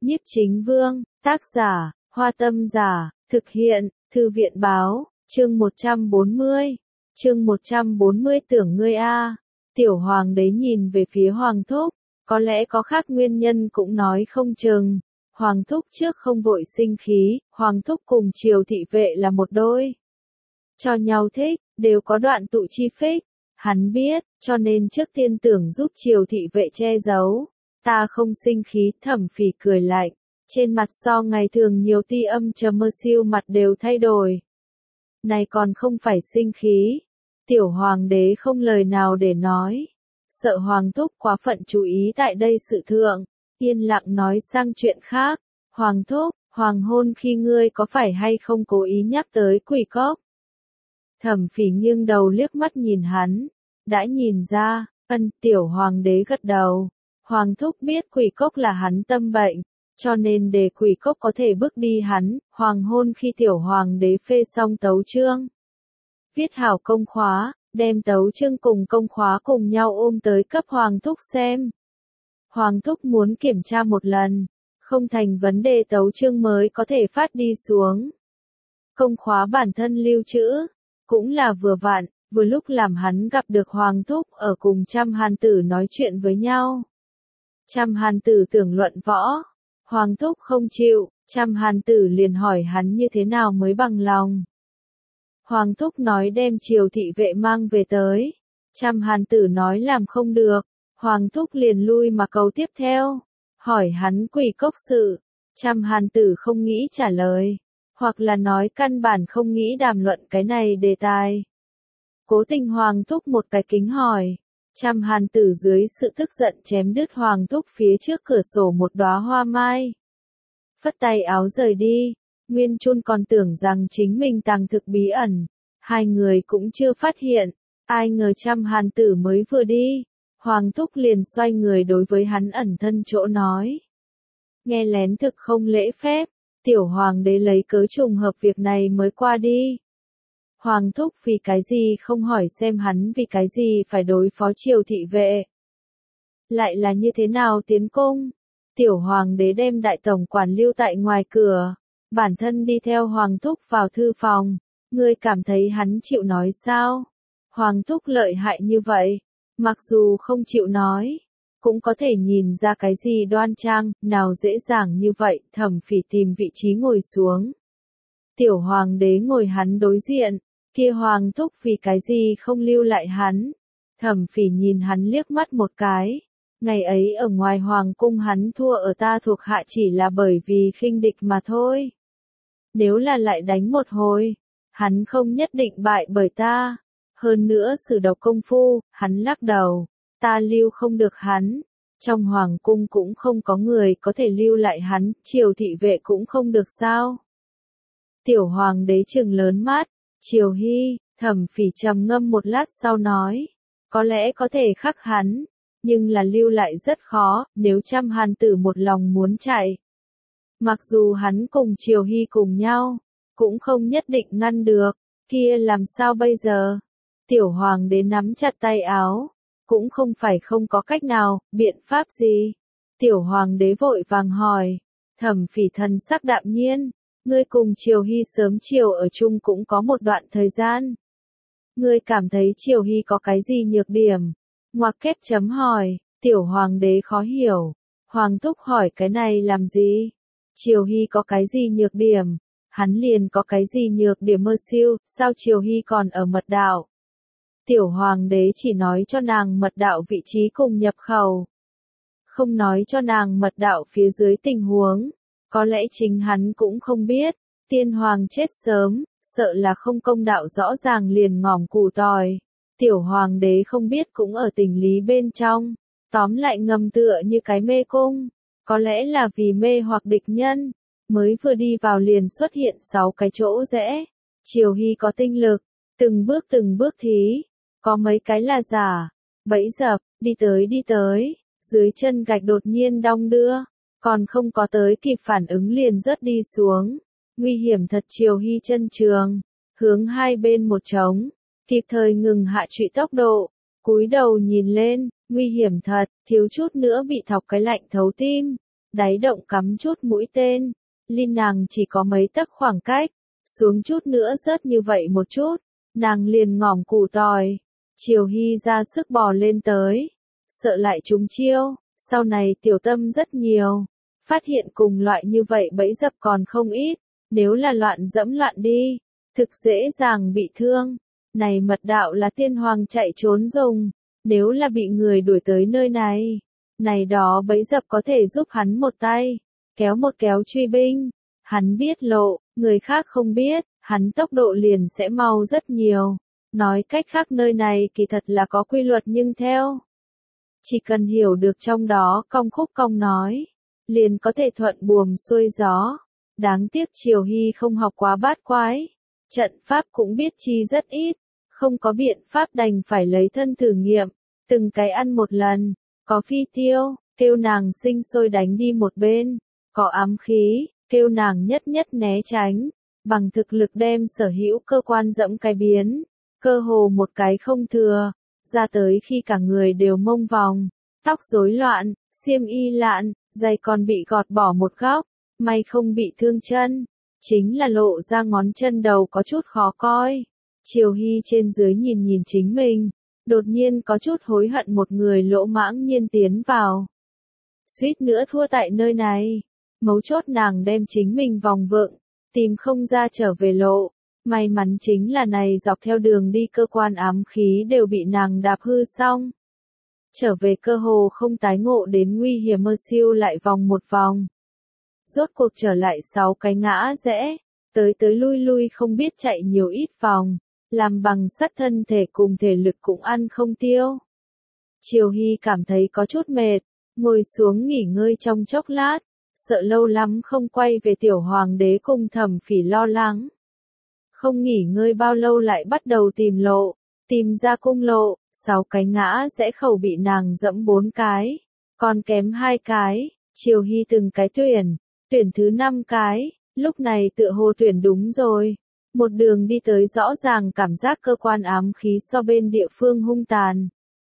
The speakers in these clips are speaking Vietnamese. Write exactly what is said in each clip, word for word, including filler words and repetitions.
Nhiếp Chính Vương, tác giả, Hoa Tâm Giả, thực hiện, Thư viện Báo, chương một trăm bốn mươi. Chương một trăm bốn mươi tưởng ngươi a. Tiểu Hoàng đế nhìn về phía Hoàng thúc, có lẽ có khác nguyên nhân cũng nói không chừng. Hoàng thúc trước không vội sinh khí, Hoàng thúc cùng Triều thị vệ là một đôi. Cho nhau thích, đều có đoạn tụ chi phích. Hắn biết, cho nên trước tiên tưởng giúp Triều thị vệ che giấu. Ta không sinh khí, Thẩm Phỉ cười lạnh. Trên mặt so ngày thường nhiều tia âm trầm mơ siêu mặt đều thay đổi. Này còn không phải sinh khí. Tiểu Hoàng đế không lời nào để nói. Sợ Hoàng thúc quá phận chú ý tại đây sự thượng. Yên lặng nói sang chuyện khác. Hoàng thúc, hoàng hôn khi ngươi có phải hay không cố ý nhắc tới quỷ cốc? Thẩm Phỉ nghiêng đầu liếc mắt nhìn hắn. Đã nhìn ra, ân. Tiểu Hoàng đế gật đầu. Hoàng thúc biết quỷ cốc là hắn tâm bệnh. Cho nên để quỷ cốc có thể bước đi hắn. Hoàng hôn khi tiểu hoàng đế phê xong tấu chương. Viết hảo công khóa, đem tấu chương cùng công khóa cùng nhau ôm tới cấp hoàng thúc xem. Hoàng thúc muốn kiểm tra một lần. Không thành vấn đề tấu chương mới có thể phát đi xuống. Công khóa bản thân lưu trữ. Cũng là vừa vặn, vừa lúc làm hắn gặp được Hoàng thúc ở cùng trăm hàn tử nói chuyện với nhau. Trăm hàn tử tưởng luận võ. Hoàng thúc không chịu, trăm hàn tử liền hỏi hắn như thế nào mới bằng lòng. Hoàng thúc nói đem Triều thị vệ mang về tới. Trăm hàn tử nói làm không được. Hoàng thúc liền lui mà cầu tiếp theo. Hỏi hắn quỷ cốc sự. Trăm hàn tử không nghĩ trả lời. Hoặc là nói căn bản không nghĩ đàm luận cái này đề tài. Cố tình Hoàng thúc một cái kính hỏi. Trăm hàn tử dưới sự tức giận chém đứt Hoàng thúc phía trước cửa sổ một đóa hoa mai. Phất tay áo rời đi. Nguyên Chun còn tưởng rằng chính mình tàng thực bí ẩn. Hai người cũng chưa phát hiện. Ai ngờ trăm hàn tử mới vừa đi. Hoàng thúc liền xoay người đối với hắn ẩn thân chỗ nói. Nghe lén thực không lễ phép. Tiểu Hoàng đế lấy cớ trùng hợp việc này mới qua đi. Hoàng thúc vì cái gì không hỏi xem hắn vì cái gì phải đối phó Triều thị vệ. Lại là như thế nào tiến cung. Tiểu Hoàng đế đem đại tổng quản lưu tại ngoài cửa. Bản thân đi theo Hoàng thúc vào thư phòng. Ngươi cảm thấy hắn chịu nói sao? Hoàng thúc lợi hại như vậy. Mặc dù không chịu nói. Cũng có thể nhìn ra cái gì đoan trang, nào dễ dàng như vậy. Thẩm Phỉ tìm vị trí ngồi xuống. Tiểu Hoàng đế ngồi hắn đối diện. Kia Hoàng thúc vì cái gì không lưu lại hắn. Thẩm Phỉ nhìn hắn liếc mắt một cái. Ngày ấy ở ngoài Hoàng cung hắn thua ở ta thuộc hạ chỉ là bởi vì khinh địch mà thôi. Nếu là lại đánh một hồi, hắn không nhất định bại bởi ta. Hơn nữa sử độc công phu, hắn lắc đầu. Ta lưu không được hắn. Trong Hoàng cung cũng không có người có thể lưu lại hắn, Triều thị vệ cũng không được sao. Tiểu Hoàng đế trừng lớn mắt. Triều Hy, Thẩm Phỉ trầm ngâm một lát sau nói. Có lẽ có thể khắc hắn. Nhưng là lưu lại rất khó, nếu trăm hàn tử một lòng muốn chạy. Mặc dù hắn cùng Triều Hy cùng nhau, cũng không nhất định ngăn được, kia làm sao bây giờ? Tiểu Hoàng đế nắm chặt tay áo, cũng không phải không có cách nào, biện pháp gì? Tiểu Hoàng đế vội vàng hỏi, Thẩm Phỉ thần sắc đạm nhiên, ngươi cùng Triều Hy sớm chiều ở chung cũng có một đoạn thời gian. Ngươi cảm thấy Triều Hy có cái gì nhược điểm? Ngoặc kép chấm hỏi, Tiểu Hoàng đế khó hiểu. Hoàng thúc hỏi cái này làm gì? Triều Hy có cái gì nhược điểm? Hắn liền có cái gì nhược điểm mơ siêu, sao Triều Hy còn ở mật đạo? Tiểu Hoàng đế chỉ nói cho nàng mật đạo vị trí cùng nhập khẩu. Không nói cho nàng mật đạo phía dưới tình huống. Có lẽ chính hắn cũng không biết. Tiên Hoàng chết sớm, sợ là không công đạo rõ ràng liền ngỏm củ tỏi. Tiểu Hoàng đế không biết cũng ở tình lý bên trong. Tóm lại ngầm tựa như cái mê cung. Có lẽ là vì mê hoặc địch nhân. Mới vừa đi vào liền xuất hiện sáu cái chỗ rẽ. Triều Hy có tinh lực. Từng bước từng bước thí. Có mấy cái là giả. Bẫy dập, đi tới đi tới. Dưới chân gạch đột nhiên đong đưa. Còn không có tới kịp phản ứng liền rớt đi xuống. Nguy hiểm thật. Triều Hy chân trường. Hướng hai bên một trống. Kịp thời ngừng hạ trụy tốc độ. Cúi đầu nhìn lên. Nguy hiểm thật. Thiếu chút nữa bị thọc cái lạnh thấu tim. Đáy động cắm chút mũi tên, ly nàng chỉ có mấy tấc khoảng cách, xuống chút nữa rớt như vậy một chút, nàng liền ngỏm củ tỏi. Triều Hy ra sức bò lên tới, sợ lại trúng chiêu, sau này tiểu tâm rất nhiều, phát hiện cùng loại như vậy bẫy dập còn không ít, nếu là loạn dẫm loạn đi, thực dễ dàng bị thương. Này mật đạo là tiên hoàng chạy trốn dùng, nếu là bị người đuổi tới nơi này, này đó bẫy dập có thể giúp hắn một tay, kéo một kéo truy binh, hắn biết lộ, người khác không biết, hắn tốc độ liền sẽ mau rất nhiều. Nói cách khác nơi này kỳ thật là có quy luật nhưng theo. Chỉ cần hiểu được trong đó cong khúc cong nói, liền có thể thuận buồm xuôi gió. Đáng tiếc Triều Hy không học quá bát quái, trận pháp cũng biết chi rất ít, không có biện pháp đành phải lấy thân thử nghiệm, từng cái ăn một lần, có phi tiêu, kêu nàng sinh sôi đánh đi một bên, có ám khí, kêu nàng nhất nhất né tránh, bằng thực lực đem sở hữu cơ quan dẫm cái biến, cơ hồ một cái không thừa, ra tới khi cả người đều mông vòng, tóc rối loạn, xiêm y lạn, giày còn bị gọt bỏ một góc, may không bị thương chân, chính là lộ ra ngón chân đầu có chút khó coi. Triều Hy trên dưới nhìn nhìn chính mình, đột nhiên có chút hối hận một người lỗ mãng nhiên tiến vào. Suýt nữa thua tại nơi này, mấu chốt nàng đem chính mình vòng vựng, tìm không ra trở về lộ. May mắn chính là này dọc theo đường đi cơ quan ám khí đều bị nàng đạp hư xong. Trở về cơ hồ không tái ngộ đến nguy hiểm mơ siêu lại vòng một vòng. Rốt cuộc trở lại sáu cái ngã rẽ, tới tới lui lui không biết chạy nhiều ít vòng, làm bằng sắt thân thể cùng thể lực cũng ăn không tiêu. Triều Hy cảm thấy có chút mệt, ngồi xuống nghỉ ngơi trong chốc lát, sợ lâu lắm không quay về tiểu hoàng đế cùng Thẩm Phỉ lo lắng. Không nghỉ ngơi bao lâu lại bắt đầu tìm lộ, tìm ra cung lộ, sáu cái ngã rẽ khẩu bị nàng dẫm bốn cái, còn kém hai cái, Triều Hy từng cái tuyển, tuyển thứ năm cái, lúc này tựa hồ tuyển đúng rồi. Một đường đi tới rõ ràng cảm giác cơ quan ám khí so bên địa phương hung tàn.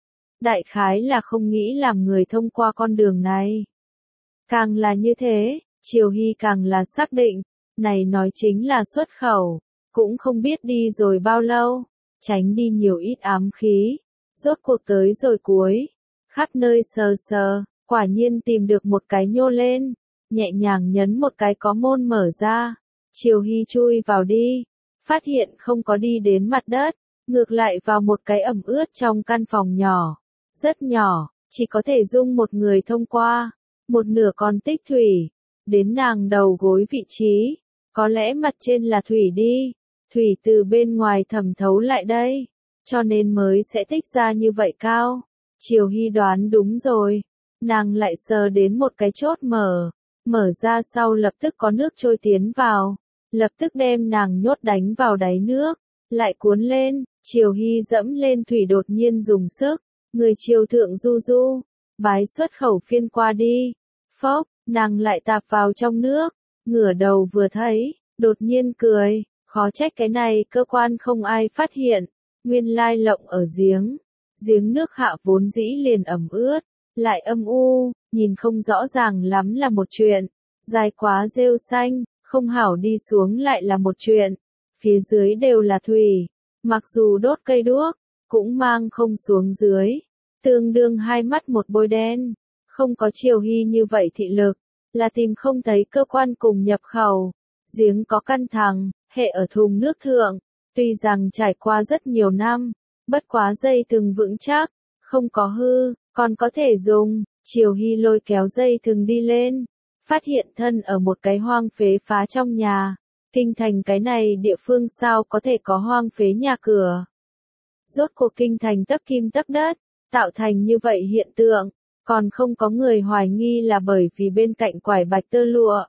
Đại khái là không nghĩ làm người thông qua con đường này. Càng là như thế, Triều Hy càng là xác định, này nói chính là xuất khẩu, cũng không biết đi rồi bao lâu, tránh đi nhiều ít ám khí, rốt cuộc tới rồi cuối, khắp nơi sờ sờ, quả nhiên tìm được một cái nhô lên, nhẹ nhàng nhấn một cái có môn mở ra, Triều Hy chui vào đi, phát hiện không có đi đến mặt đất, ngược lại vào một cái ẩm ướt trong căn phòng nhỏ, rất nhỏ, chỉ có thể dung một người thông qua, một nửa còn tích thủy, đến nàng đầu gối vị trí, có lẽ mặt trên là thủy đi, thủy từ bên ngoài thẩm thấu lại đây, cho nên mới sẽ tích ra như vậy cao. Triều Hy đoán đúng rồi, nàng lại sờ đến một cái chốt mở, mở ra sau lập tức có nước trôi tiến vào, lập tức đem nàng nhốt đánh vào đáy nước, lại cuốn lên, Triều Hy dẫm lên thủy đột nhiên dùng sức, người triều thượng du du, bái xuất khẩu phiên qua đi, phốc, nàng lại tạp vào trong nước, ngửa đầu vừa thấy, đột nhiên cười, khó trách cái này cơ quan không ai phát hiện, nguyên lai lộng ở giếng, giếng nước hạ vốn dĩ liền ẩm ướt, lại âm u, nhìn không rõ ràng lắm là một chuyện, dài quá rêu xanh, không hảo đi xuống lại là một chuyện, phía dưới đều là thủy, mặc dù đốt cây đuốc, cũng mang không xuống dưới, tương đương hai mắt một bôi đen, không có Triều Hy như vậy thị lực, là tìm không thấy cơ quan cùng nhập khẩu, giếng có căn thằng, hệ ở thùng nước thượng, tuy rằng trải qua rất nhiều năm, bất quá dây thừng vững chắc, không có hư, còn có thể dùng, Triều Hy lôi kéo dây thừng đi lên, phát hiện thân ở một cái hoang phế phá trong nhà, kinh thành cái này địa phương sao có thể có hoang phế nhà cửa. Rốt cuộc kinh thành tấc kim tấc đất, tạo thành như vậy hiện tượng, còn không có người hoài nghi là bởi vì bên cạnh quải bạch tơ lụa.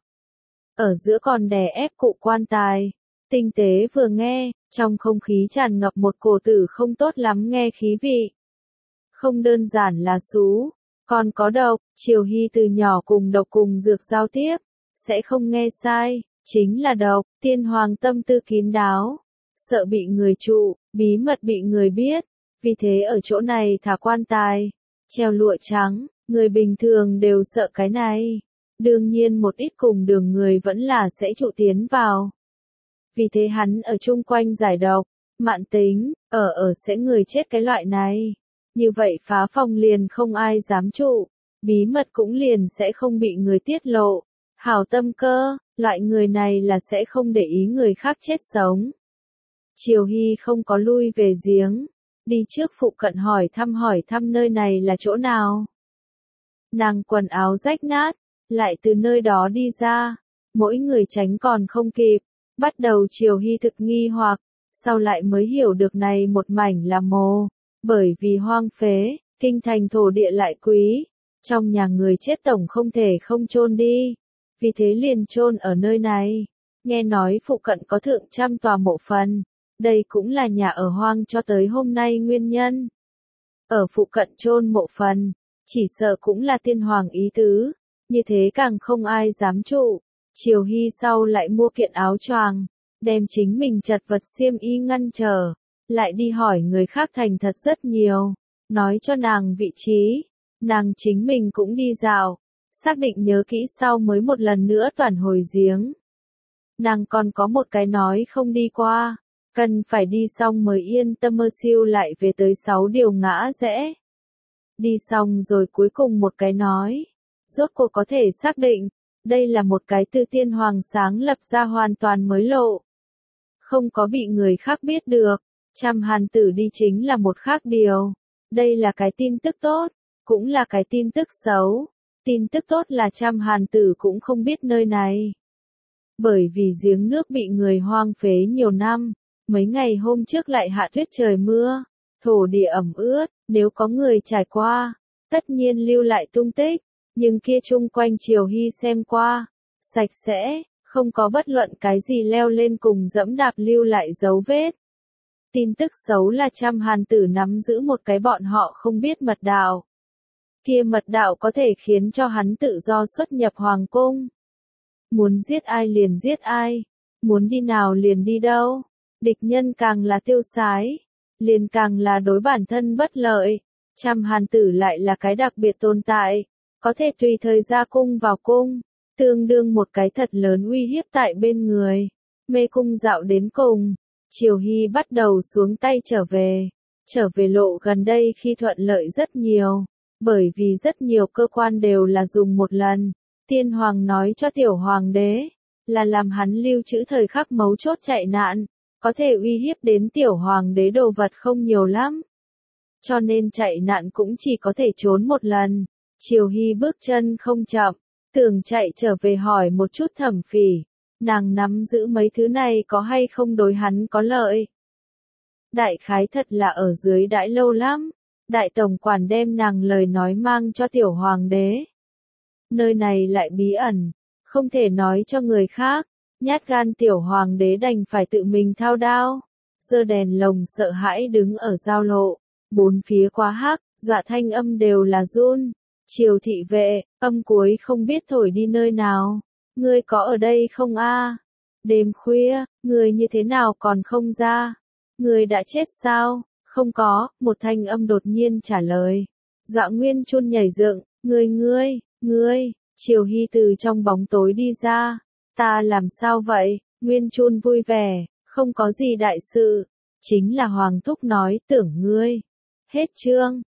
Ở giữa còn đè ép cụ quan tài, tinh tế vừa nghe, trong không khí tràn ngập một cổ tử không tốt lắm nghe khí vị. Không đơn giản là xú, còn có độc, Triều Hy từ nhỏ cùng độc cùng dược giao tiếp, sẽ không nghe sai, chính là độc, tiên hoàng tâm tư kín đáo, sợ bị người trụ, bí mật bị người biết, vì thế ở chỗ này thả quan tài, treo lụa trắng, người bình thường đều sợ cái này. Đương nhiên một ít cùng đường người vẫn là sẽ trụ tiến vào. Vì thế hắn ở chung quanh giải độc, mạn tính, ở ở sẽ người chết cái loại này. Như vậy phá phòng liền không ai dám trụ, bí mật cũng liền sẽ không bị người tiết lộ. Hảo tâm cơ, loại người này là sẽ không để ý người khác chết sống. Triều Hy không có lui về giếng, đi trước phụ cận hỏi thăm hỏi thăm nơi này là chỗ nào. Nàng quần áo rách nát, lại từ nơi đó đi ra, mỗi người tránh còn không kịp, bắt đầu Triều Hy thực nghi hoặc, sau lại mới hiểu được này một mảnh là mồ, bởi vì hoang phế, kinh thành thổ địa lại quý, trong nhà người chết tổng không thể không chôn đi, vì thế liền chôn ở nơi này. Nghe nói phụ cận có thượng trăm tòa mộ phần, đây cũng là nhà ở hoang cho tới hôm nay nguyên nhân. Ở phụ cận chôn mộ phần, chỉ sợ cũng là tiên hoàng ý tứ, như thế càng không ai dám trụ. Triều Hy sau lại mua kiện áo choàng, đem chính mình chật vật xiêm y ngăn trở, lại đi hỏi người khác thành thật rất nhiều, nói cho nàng vị trí, nàng chính mình cũng đi dạo, xác định nhớ kỹ sau mới một lần nữa toàn hồi giếng. Nàng còn có một cái nói không đi qua, cần phải đi xong mới yên tâm mơ siêu lại về tới sáu điều ngã rẽ. Đi xong rồi cuối cùng một cái nói, rốt cuộc có thể xác định, đây là một cái tư tiên hoàng sáng lập ra hoàn toàn mới lộ. Không có bị người khác biết được, trăm hàn tử đi chính là một khác điều. Đây là cái tin tức tốt, cũng là cái tin tức xấu. Tin tức tốt là trăm hàn tử cũng không biết nơi này. Bởi vì giếng nước bị người hoang phế nhiều năm, mấy ngày hôm trước lại hạ tuyết trời mưa, thổ địa ẩm ướt, nếu có người trải qua, tất nhiên lưu lại tung tích, nhưng kia chung quanh Triều Hy xem qua, sạch sẽ, không có bất luận cái gì leo lên cùng dẫm đạp lưu lại dấu vết. Tin tức xấu là trăm hàn tử nắm giữ một cái bọn họ không biết mật đạo. Kia mật đạo có thể khiến cho hắn tự do xuất nhập hoàng cung. Muốn giết ai liền giết ai, muốn đi nào liền đi đâu, địch nhân càng là tiêu sái, liền càng là đối bản thân bất lợi. Trăm hàn tử lại là cái đặc biệt tồn tại, có thể tùy thời ra cung vào cung, tương đương một cái thật lớn uy hiếp tại bên người. Mê cung dạo đến cùng, Triều Hy bắt đầu xuống tay trở về, trở về lộ gần đây khi thuận lợi rất nhiều, bởi vì rất nhiều cơ quan đều là dùng một lần. Tiên hoàng nói cho tiểu hoàng đế, là làm hắn lưu trữ thời khắc mấu chốt chạy nạn, có thể uy hiếp đến tiểu hoàng đế đồ vật không nhiều lắm. Cho nên chạy nạn cũng chỉ có thể trốn một lần. Triều Hy bước chân không chậm, tưởng chạy trở về hỏi một chút Thẩm Phỉ, nàng nắm giữ mấy thứ này có hay không đối hắn có lợi. Đại khái thật là ở dưới đãi lâu lắm, đại tổng quản đem nàng lời nói mang cho tiểu hoàng đế. Nơi này lại bí ẩn, không thể nói cho người khác, nhát gan tiểu hoàng đế đành phải tự mình thao đao, giơ đèn lồng sợ hãi đứng ở giao lộ, bốn phía quá hắc, dọa thanh âm đều là run. Triều thị vệ, âm cuối không biết thổi đi nơi nào, ngươi có ở đây không a? Đêm khuya, ngươi như thế nào còn không ra? Ngươi đã chết sao? Không có, một thanh âm đột nhiên trả lời. Dọa Nguyên Chun nhảy dựng, ngươi ngươi, ngươi, Triều Hy từ trong bóng tối đi ra. Ta làm sao vậy? Nguyên Chun vui vẻ, không có gì đại sự, chính là Hoàng Thúc nói tưởng ngươi. Hết chương.